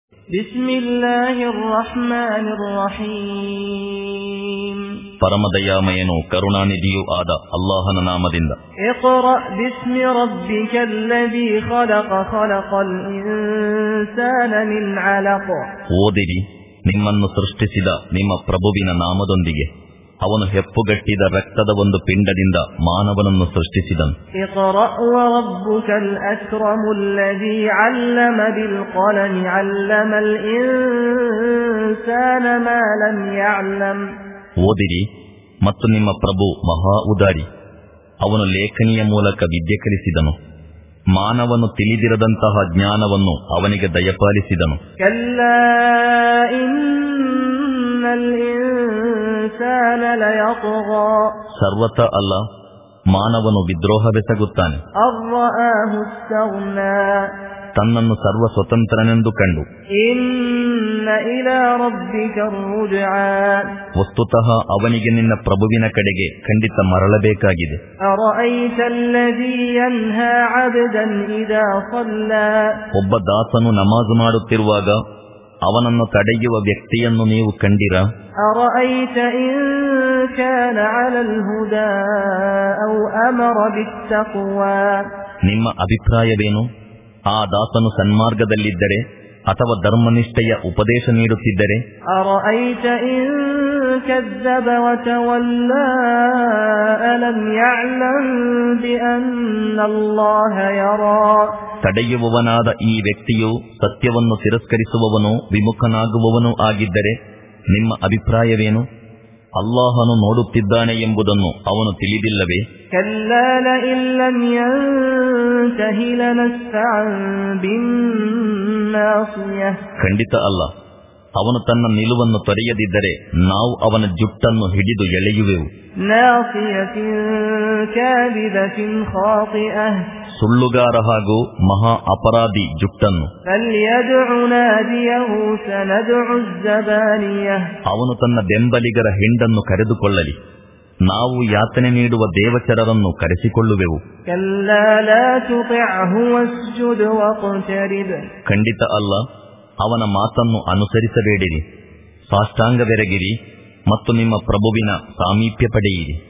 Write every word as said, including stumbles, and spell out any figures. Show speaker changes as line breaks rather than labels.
ಬಿಸ್ಮಿಲ್ಲಾಹಿರ್ ರಹ್ಮಾನಿರ್ ರಹೀಮ್.
ಪರಮದಯಾಮಯನು ಕರುಣಾನಿಧಿಯೂ ಆದ ಅಲ್ಲಾಹನ ನಾಮದಿಂದ.
ಇಕ್ರಾ ಬಿಸ್ಮಿ ರಬ್ಬಿಕಲ್ಲದೀ ಖಲಕ ಖಲಕಲ್ ಇನ್ಸಾನ ಮಿನ್ ಅಲಕ್.
ಓದಿರಿ, ನಿಮ್ಮನ್ನು ಸೃಷ್ಟಿಸಿದ ನಿಮ್ಮ ಪ್ರಭುವಿನ ನಾಮದೊಂದಿಗೆ. ಅವನು ಹೆಪ್ಪುಗಟ್ಟಿದ ರಕ್ತದ ಒಂದು ಪಿಂಡದಿಂದ ಮಾನವನನ್ನು ಸೃಷ್ಟಿಸಿದನು.
ಇಕ್ರಾ ವರಬ್ಬುಕಲ್ ಅಕ್ರಮುಲ್ಲದೀ ಅಲ್ಲಮ ಬಿಲ್ ಕಲಮಿ ಅಲ್ಲಮಲ್ ಇನ್ಸಾನ ಮಾ ಲಂ ಯಅಲಮ್.
ಓದಿರಿ, ಮತ್ತು ನಿಮ್ಮ ಪ್ರಭು ಮಹಾ ಉದಾರಿ. ಅವನು ಲೇಖನಿಯ ಮೂಲಕ ವಿದ್ಯೆ ಕಲಿಸಿದನು. ಮಾನವನು ತಿಳಿದಿರದಂತಹ ಜ್ಞಾನವನ್ನು ಅವನಿಗೆ ದಯಪಾಲಿಸಿದನು.
ಕಲ್ಲಾ ಇನ್ನಲ್ ಇನ್ಸಾನ ಲಯತ್ಗಾ.
ಸರ್ವತ ಅಲ್ಲ, ಮಾನವನು ವಿದ್ರೋಹವೆಸಗುತ್ತಾನೆ.
ಅರ್ರಆಹು ಇಸ್ತಗ್ನಾ.
ತನ್ನನ್ನು ಸರ್ವ ಸ್ವತಂತ್ರನೆಂದು ಕಂಡು.
ಇನ್ನ ಇಲಾ ರಬ್ಬಿಕ ರುಜ್ಆ.
ವಸ್ತುತಃ ಅವನಿಗೆ ನಿನ್ನ ಪ್ರಭುವಿನ ಕಡೆಗೆ ಖಂಡಿತ ಮರಳಬೇಕಾಗಿದೆ.
ಅರಐತ ಅಲ್ಲದೀ ಯನ್ಹಾ ಅಬ್ದನ್ ಇದಾ ಸಲ್ಲಾ.
ಒಬ್ಬ ದಾಸನು ನಮಾಜ್ ಮಾಡುತ್ತಿರುವಾಗ ಅವನನ್ನು ತಡೆಯುವ ವ್ಯಕ್ತಿಯನ್ನು ನೀವು ಕಂಡಿರಾ?
ಅರಐತ ಇನ್ ಕಾನ ಅಲಲ್ ಹುದಾ ಔ ಅಮರ ಬಿತ್ತಕ್ವಾ.
ನಿಮ್ಮ ಅಭಿಪ್ರಾಯವೇನು? ಆ ದಾಸನು ಸನ್ಮಾರ್ಗದಲ್ಲಿದ್ದರೆ ಅಥವಾ ಧರ್ಮನಿಷ್ಠೆಯ ಉಪದೇಶ ನೀಡುತ್ತಿದ್ದರೆ?
ಅರಐತ ಇನ್ ಕದ್ದಬ ವತವಲ್ಲಾ ಅಲಂ ಯಅಲಂ ಬಿಅನ್ನಲ್ಲಾಹ ಯರಾ.
ತಡೆಯುವವನಾದ ಈ ವ್ಯಕ್ತಿಯು ಸತ್ಯವನ್ನು ತಿರಸ್ಕರಿಸುವವನು ವಿಮುಖನಾಗುವವನೂ ಆಗಿದ್ದರೆ ನಿಮ್ಮ ಅಭಿಪ್ರಾಯವೇನು? ಅಲ್ಲಾಹನು ನೋಡುತ್ತಿದ್ದಾನೆ ಎಂಬುದನ್ನು ಅವನು ತಿಳಿದಿಲ್ಲವೇ?
ಕಲ್ಲಾ ಲಇನ್ ಲಂ ಯಂತಹಿ ಲನಸ್ಫಅನ್ ಬಿನ್ನಾಸಿಯ.
ಖಂಡಿತ ಅಲ್ಲ, ಅವನು ತನ್ನ ನಿಲುವನ್ನು ತೊರೆಯದಿದ್ದರೆ ನಾವು ಅವನ ಜುಟ್ಟನ್ನು ಹಿಡಿದು ಎಳೆಯುವೆವು.
ನಾಸಿಯತಿನ್ ಕಾಬಿದತಿನ್ ಖಾತಿಅ.
ಸುಳ್ಳುಗಾರ ಹಾಗೂ ಮಹಾ ಅಪರಾಧಿ ಜುಟ್ಟನ್ನು.
ಫಲ್ಯದ್ഉ ನಾದಿಯಹು ಸನದ್ഉ ಝಬಾನಿಯ.
ಅವನು ತನ್ನ ಬೆಂಬಲಿಗರ ಹಿಂಡನ್ನು ಕರೆದುಕೊಳ್ಳಲಿ, ನಾವು ಯಾತನೆ ನೀಡುವ ದೇವಚರರನ್ನು ಕರೆಸಿಕೊಳ್ಳುವೆವು.
ಕಲ್ಲಾ ಲಾ ತುತಿಅಹು ವಸ್ಜುದ್ ವಕ್ತರಿಬ್.
ಖಂಡಿತ ಅಲ್ಲ, ಅವನ ಮಾತನ್ನು ಅನುಸರಿಸಬೇಡಿರಿ, ಸಾಷ್ಟಾಂಗವೆರಗಿರಿ ಮತ್ತು ನಿಮ್ಮ ಪ್ರಭುವಿನ ಸಾಮೀಪ್ಯ ಪಡೆಯಿರಿ.